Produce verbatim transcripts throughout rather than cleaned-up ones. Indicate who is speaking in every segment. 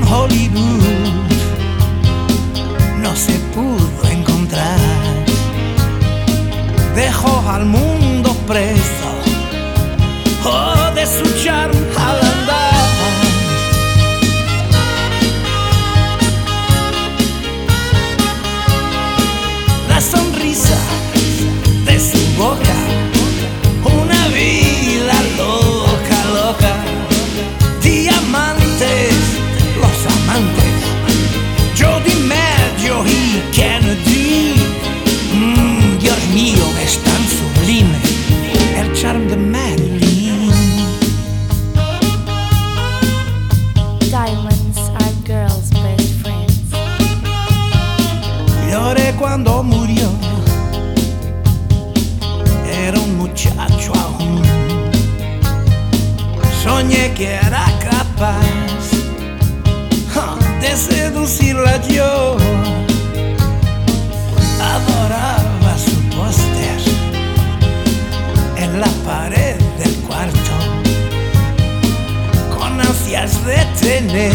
Speaker 1: Hollywood no se pudo encontrar. Dejó al mundo preso, oh, de su charm al andar. La sonrisa de su boca, una vida loca, loca. Diamantes, los amantes, Joe DiMaggio y Kennedy. Mm, Dios mío, es tan sublime el charm de Marilyn.
Speaker 2: Diamonds are girls' best friends.
Speaker 1: Lloré cuando murió, era un muchacho aún. Soñé que era capaz uh, de seducirla yo. Adoraba su póster en la pared del cuarto, con ansias de tener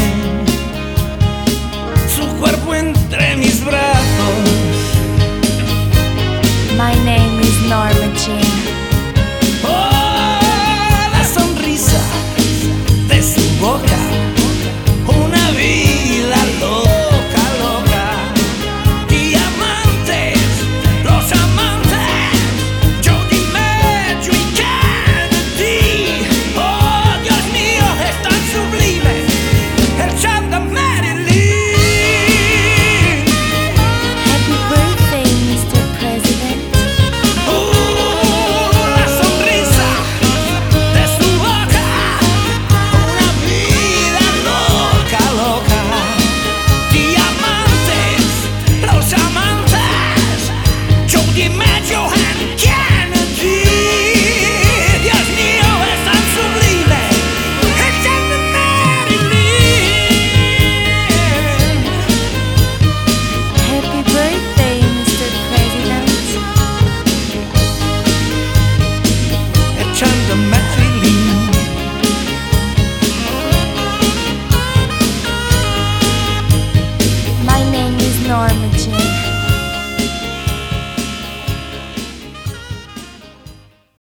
Speaker 1: su cuerpo entre mis brazos.
Speaker 2: My name is Norma Jean.